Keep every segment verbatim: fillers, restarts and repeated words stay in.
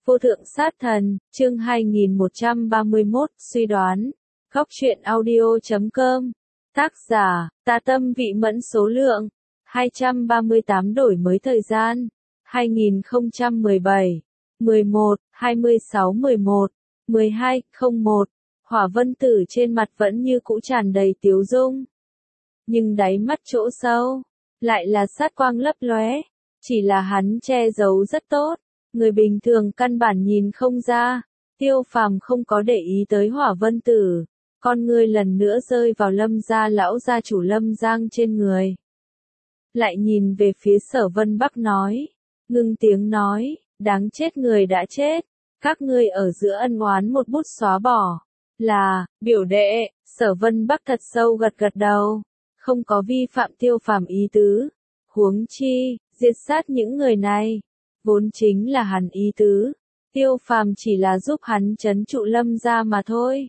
Vô thượng sát thần, chương hai nghìn một trăm ba mươi mốt, suy đoán. Góc truyện audio chấm com. Tác giả, Tà Tâm Vị Mẫn. Số lượng hai trăm ba mươi tám. Đổi mới thời gian hai nghìn không trăm mười bảy, mười một, hai mươi sáu mười một, mười hai, không một. Hỏa Vân Tử trên mặt vẫn như cũ tràn đầy tiếu dung, nhưng đáy mắt chỗ sâu lại là sát quang lấp lóe, chỉ là hắn che giấu rất tốt, người bình thường căn bản nhìn không ra. Tiêu Phàm không có để ý tới Hỏa Vân Tử, con ngươi lần nữa rơi vào Lâm gia lão gia chủ Lâm Giang trên người. Lại nhìn về phía Sở Vân Bắc nói, ngưng tiếng nói, đáng chết người đã chết, các ngươi ở giữa ân oán một bút xóa bỏ. Là, biểu đệ. Sở Vân Bắc thật sâu gật gật đầu, không có vi phạm Tiêu Phàm ý tứ. Huống chi, diệt sát những người này, vốn chính là hắn ý tứ. Tiêu Phàm chỉ là giúp hắn trấn trụ Lâm gia mà thôi.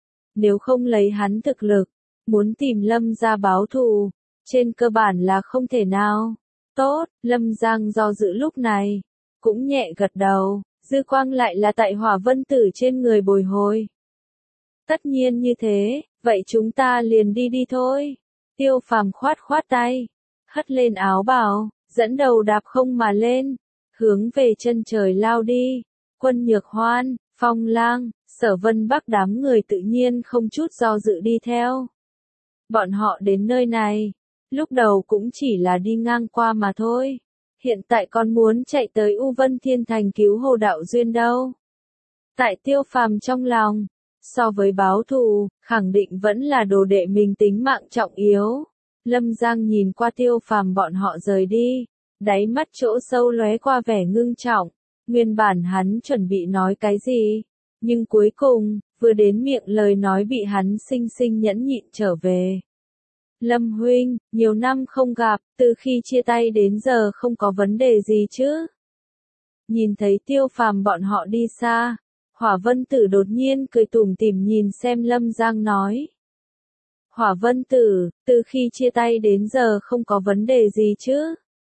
Nếu không lấy hắn thực lực, muốn tìm Lâm gia báo thù, trên cơ bản là không thể nào. Tốt, Lâm Giang do dự lúc này, cũng nhẹ gật đầu, dư quang lại là tại Hỏa Vân Tử trên người bồi hồi. Tất nhiên như thế, vậy chúng ta liền đi đi thôi. Tiêu Phàm khoát khoát tay, hất lên áo bào, dẫn đầu đạp không mà lên, hướng về chân trời lao đi. Quân Nhược Hoan, Phong Lang, Sở Vân Bắc đám người tự nhiên không chút do dự đi theo. Bọn họ đến nơi này, lúc đầu cũng chỉ là đi ngang qua mà thôi. Hiện tại còn muốn chạy tới U Vân Thiên Thành cứu Hồ Đạo Duyên đâu. Tại Tiêu Phàm trong lòng, so với báo thù, khẳng định vẫn là đồ đệ mình tính mạng trọng yếu. Lâm Giang nhìn qua Tiêu Phàm bọn họ rời đi, đáy mắt chỗ sâu lóe qua vẻ ngưng trọng. Nguyên bản hắn chuẩn bị nói cái gì, nhưng cuối cùng, vừa đến miệng lời nói bị hắn sinh sinh nhẫn nhịn trở về. Lâm huynh, nhiều năm không gặp, từ khi chia tay đến giờ không có vấn đề gì chứ? Nhìn thấy Tiêu Phàm bọn họ đi xa, Hỏa Vân Tử đột nhiên cười tủm tỉm nhìn xem Lâm Giang nói. Hỏa Vân Tử, từ khi chia tay đến giờ không có vấn đề gì chứ?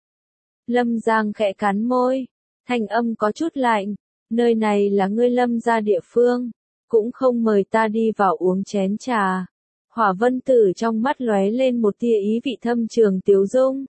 Lâm Giang khẽ cắn môi, thanh âm có chút lạnh, nơi này là ngươi Lâm gia địa phương, cũng không mời ta đi vào uống chén trà. Hỏa Vân Tử trong mắt lóe lên một tia ý vị thâm trường tiếu dung.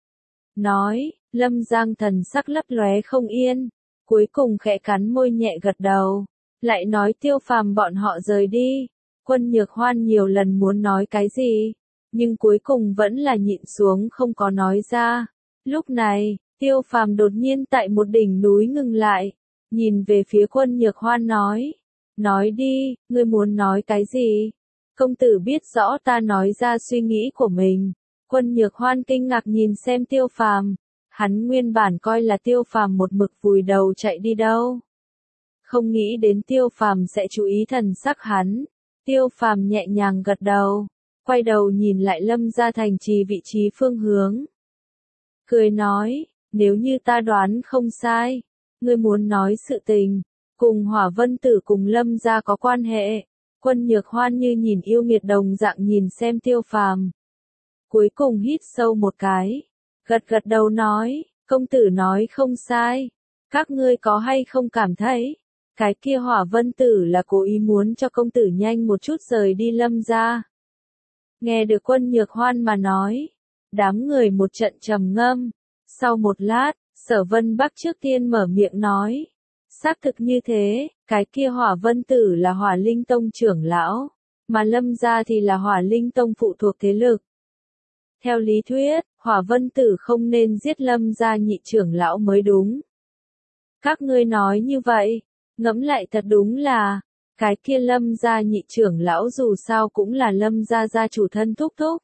Nói, Lâm Giang thần sắc lấp lóe không yên, cuối cùng khẽ cắn môi nhẹ gật đầu, lại nói Tiêu Phàm bọn họ rời đi. Quân Nhược Hoan nhiều lần muốn nói cái gì, nhưng cuối cùng vẫn là nhịn xuống không có nói ra. Lúc này, Tiêu Phàm đột nhiên tại một đỉnh núi ngừng lại, nhìn về phía Quân Nhược Hoan nói, nói đi, ngươi muốn nói cái gì? Công tử biết rõ ta nói ra suy nghĩ của mình. Quân Nhược Hoan kinh ngạc nhìn xem Tiêu Phàm, hắn nguyên bản coi là Tiêu Phàm một mực vùi đầu chạy đi đâu. Không nghĩ đến Tiêu Phàm sẽ chú ý thần sắc hắn. Tiêu Phàm nhẹ nhàng gật đầu, quay đầu nhìn lại Lâm gia thành trì vị trí phương hướng. Cười nói, nếu như ta đoán không sai, ngươi muốn nói sự tình, cùng Hỏa Vân Tử cùng Lâm gia có quan hệ. Quân Nhược Hoan như nhìn yêu nghiệt đồng dạng nhìn xem Tiêu Phàm. Cuối cùng hít sâu một cái, gật gật đầu nói, công tử nói không sai, các ngươi có hay không cảm thấy, cái kia Hỏa Vân Tử là cố ý muốn cho công tử nhanh một chút rời đi Lâm gia. Nghe được Quân Nhược Hoan mà nói, đám người một trận trầm ngâm, sau một lát, Sở Vân Bắc trước tiên mở miệng nói, xác thực như thế, cái kia Hỏa Vân Tử là Hỏa Linh Tông trưởng lão, mà Lâm gia thì là Hỏa Linh Tông phụ thuộc thế lực. Theo lý thuyết, Hỏa Vân Tử không nên giết Lâm gia nhị trưởng lão mới đúng. Các ngươi nói như vậy, ngẫm lại thật đúng là, cái kia Lâm gia nhị trưởng lão dù sao cũng là Lâm gia gia chủ thân thúc thúc.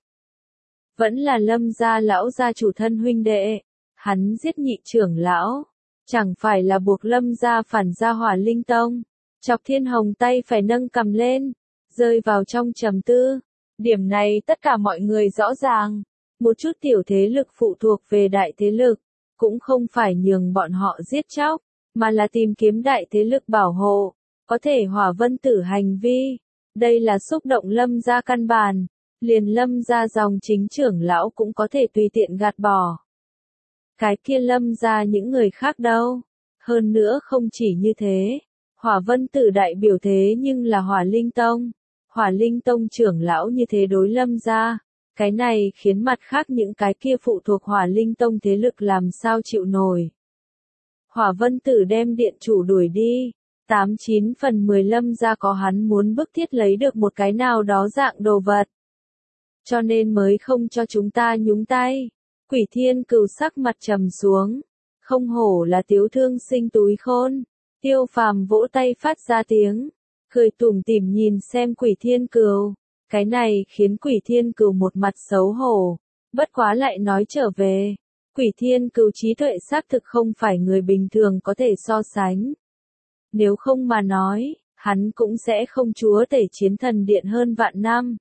Vẫn là Lâm gia lão gia chủ thân huynh đệ, hắn giết nhị trưởng lão, chẳng phải là buộc Lâm gia phản ra Hỏa Linh Tông. Chọc Thiên Hồng tay phải nâng cầm lên, rơi vào trong trầm tư. Điểm này tất cả mọi người rõ ràng, một chút tiểu thế lực phụ thuộc về đại thế lực, cũng không phải nhường bọn họ giết chóc, mà là tìm kiếm đại thế lực bảo hộ, có thể Hỏa Vân Tử hành vi. Đây là xúc động Lâm gia căn bản, liền Lâm gia dòng chính trưởng lão cũng có thể tùy tiện gạt bỏ. Cái kia Lâm gia những người khác đâu? Hơn nữa không chỉ như thế, Hỏa Vân Tử đại biểu thế nhưng là Hỏa Linh Tông. Hỏa Linh Tông trưởng lão như thế đối Lâm gia, cái này khiến mặt khác những cái kia phụ thuộc Hỏa Linh Tông thế lực làm sao chịu nổi. Hỏa Vân Tử đem điện chủ đuổi đi, tám chín phần mười Lâm gia có hắn muốn bức thiết lấy được một cái nào đó dạng đồ vật. Cho nên mới không cho chúng ta nhúng tay. Quỷ Thiên Cừu sắc mặt trầm xuống, không hổ là tiếu thương sinh túi khôn. Tiêu Phàm vỗ tay phát ra tiếng, cười tủm tỉm nhìn xem Quỷ Thiên Cừu. Cái này khiến Quỷ Thiên Cừu một mặt xấu hổ, bất quá lại nói trở về. Quỷ Thiên Cừu trí tuệ xác thực không phải người bình thường có thể so sánh. Nếu không mà nói, hắn cũng sẽ không chúa tể chiến thần điện hơn vạn năm.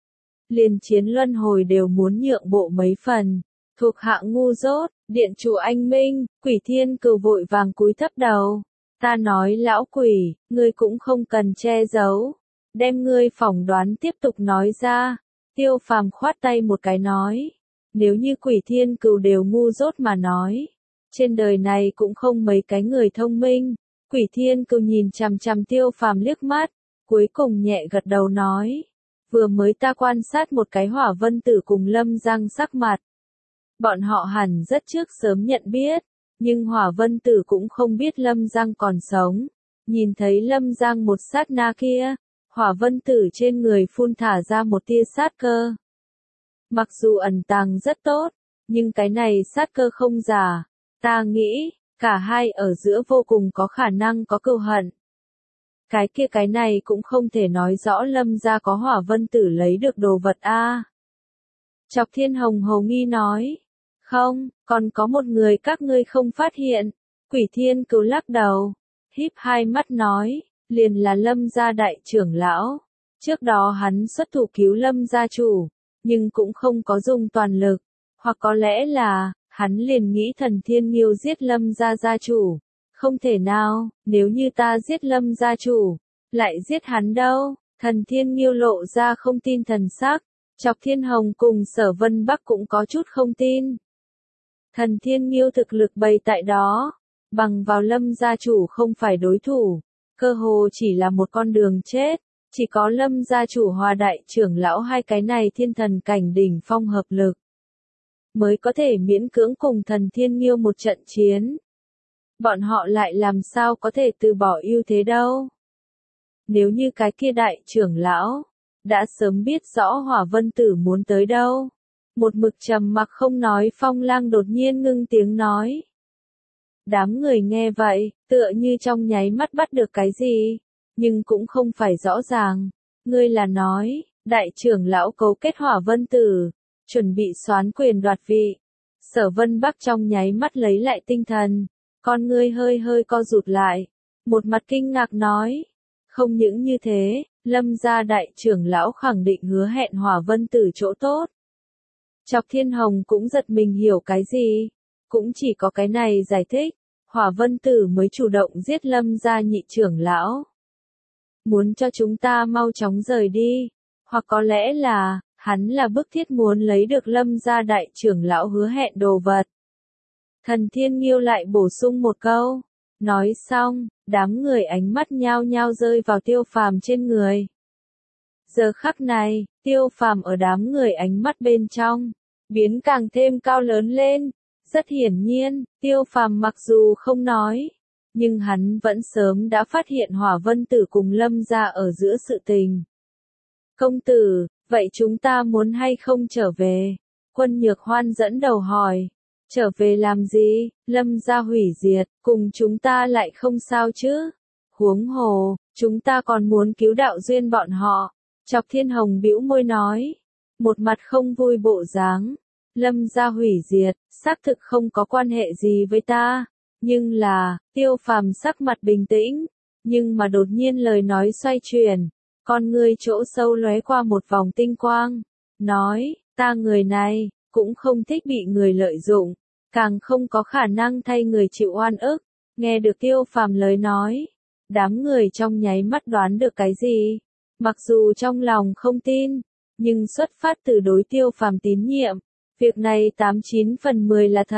Liền chiến luân hồi đều muốn nhượng bộ mấy phần, thuộc hạng ngu dốt. Điện chủ anh minh. Quỷ Thiên Cừu vội vàng cúi thấp đầu. Ta nói lão quỷ, ngươi cũng không cần che giấu. Đem ngươi phỏng đoán tiếp tục nói ra. Tiêu Phàm khoát tay một cái nói. Nếu như Quỷ Thiên Cừu đều ngu dốt mà nói, trên đời này cũng không mấy cái người thông minh. Quỷ Thiên Cừu nhìn chằm chằm Tiêu Phàm liếc mắt, cuối cùng nhẹ gật đầu nói. Vừa mới ta quan sát một cái Hỏa Vân Tử cùng Lâm Giang sắc mặt. Bọn họ hẳn rất trước sớm nhận biết, nhưng Hỏa Vân Tử cũng không biết Lâm Giang còn sống. Nhìn thấy Lâm Giang một sát na kia, Hỏa Vân Tử trên người phun thả ra một tia sát cơ. Mặc dù ẩn tàng rất tốt, nhưng cái này sát cơ không giả. Ta nghĩ, cả hai ở giữa vô cùng có khả năng có cừu hận. Cái kia cái này cũng không thể nói rõ Lâm gia có Hỏa Vân Tử lấy được đồ vật a. À. Chọc Thiên Hồng hồ nghi nói. Không, còn có một người các ngươi không phát hiện. Quỷ Thiên Cừu lắc đầu, híp hai mắt nói, liền là Lâm gia đại trưởng lão. Trước đó hắn xuất thủ cứu Lâm gia chủ, nhưng cũng không có dùng toàn lực. Hoặc có lẽ là, hắn liền nghĩ Thần Thiên Nghiêu giết Lâm gia gia chủ. Không thể nào, nếu như ta giết Lâm gia chủ, lại giết hắn đâu. Thần Thiên Nghiêu lộ ra không tin thần sắc. Chọc Thiên Hồng cùng Sở Vân Bắc cũng có chút không tin. Thần Thiên Nghiêu thực lực bày tại đó, bằng vào Lâm gia chủ không phải đối thủ, cơ hồ chỉ là một con đường chết. Chỉ có Lâm gia chủ hòa đại trưởng lão hai cái này thiên thần cảnh đỉnh phong hợp lực, mới có thể miễn cưỡng cùng Thần Thiên Nghiêu một trận chiến. Bọn họ lại làm sao có thể từ bỏ ưu thế đâu. Nếu như cái kia đại trưởng lão đã sớm biết rõ Hỏa Vân Tử muốn tới đâu. Một mực trầm mặc không nói Phong Lang đột nhiên ngưng tiếng nói. Đám người nghe vậy, tựa như trong nháy mắt bắt được cái gì, nhưng cũng không phải rõ ràng. Ngươi là nói, đại trưởng lão cấu kết Hỏa Vân Tử, chuẩn bị soán quyền đoạt vị. Sở Vân Bắc trong nháy mắt lấy lại tinh thần, con ngươi hơi hơi co rụt lại, một mặt kinh ngạc nói. Không những như thế, Lâm gia đại trưởng lão khẳng định hứa hẹn Hỏa Vân Tử chỗ tốt. Chọc Thiên Hồng cũng giật mình hiểu cái gì, cũng chỉ có cái này giải thích, Hỏa Vân Tử mới chủ động giết Lâm gia nhị trưởng lão. Muốn cho chúng ta mau chóng rời đi, hoặc có lẽ là, hắn là bức thiết muốn lấy được Lâm gia đại trưởng lão hứa hẹn đồ vật. Thần Thiên Nghiêu lại bổ sung một câu, nói xong, đám người ánh mắt nhao nhao rơi vào Tiêu Phàm trên người. Giờ khắc này, Tiêu Phàm ở đám người ánh mắt bên trong, biến càng thêm cao lớn lên. Rất hiển nhiên, Tiêu Phàm mặc dù không nói, nhưng hắn vẫn sớm đã phát hiện Hỏa Vân Tử cùng Lâm gia ở giữa sự tình. Công tử, vậy chúng ta muốn hay không trở về? Quân Nhược Hoan dẫn đầu hỏi. Trở về làm gì? Lâm gia hủy diệt, cùng chúng ta lại không sao chứ? Huống hồ, chúng ta còn muốn cứu đạo duyên bọn họ. Chọc Thiên Hồng bĩu môi nói, một mặt không vui bộ dáng. Lâm gia hủy diệt, xác thực không có quan hệ gì với ta, nhưng là, Tiêu Phàm sắc mặt bình tĩnh, nhưng mà đột nhiên lời nói xoay chuyển, con ngươi chỗ sâu lóe qua một vòng tinh quang, nói, ta người này, cũng không thích bị người lợi dụng, càng không có khả năng thay người chịu oan ức. Nghe được Tiêu Phàm lời nói, đám người trong nháy mắt đoán được cái gì, mặc dù trong lòng không tin, nhưng xuất phát từ đối Tiêu Phàm tín nhiệm. Việc này tám chín phần mười là thật,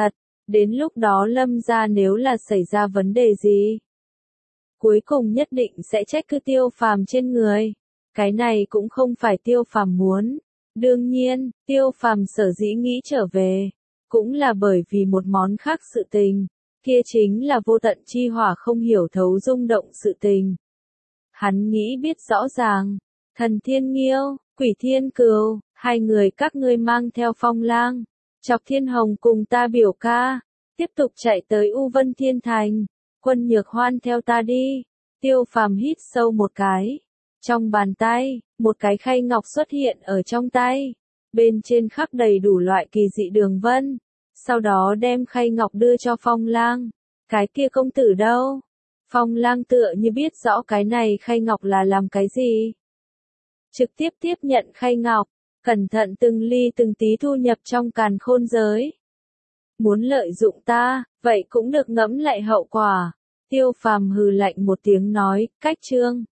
Đến lúc đó Lâm gia nếu là xảy ra vấn đề gì, cuối cùng nhất định sẽ trách cứ Tiêu Phàm trên người. Cái này cũng không phải Tiêu Phàm muốn. Đương nhiên, Tiêu Phàm sở dĩ nghĩ trở về, cũng là bởi vì một món khác sự tình, kia chính là vô tận chi hỏa không hiểu thấu rung động sự tình. Hắn nghĩ biết rõ ràng, Thần Thiên Nghiêu, Quỷ Thiên Cừu, hai người các ngươi mang theo Phong Lang, Chọc Thiên Hồng cùng ta biểu ca, tiếp tục chạy tới U Vân Thiên Thành. Quân Nhược Hoan theo ta đi. Tiêu Phàm hít sâu một cái. Trong bàn tay, một cái khay ngọc xuất hiện ở trong tay. Bên trên khắc đầy đủ loại kỳ dị đường vân. Sau đó đem khay ngọc đưa cho Phong Lang. Cái kia công tử đâu? Phong Lang tựa như biết rõ cái này khay ngọc là làm cái gì. Trực tiếp tiếp nhận khay ngọc, cẩn thận từng ly từng tí thu nhập trong càn khôn giới. Muốn lợi dụng ta, vậy cũng được ngẫm lại hậu quả. Tiêu Phàm hừ lạnh một tiếng nói, cách chương.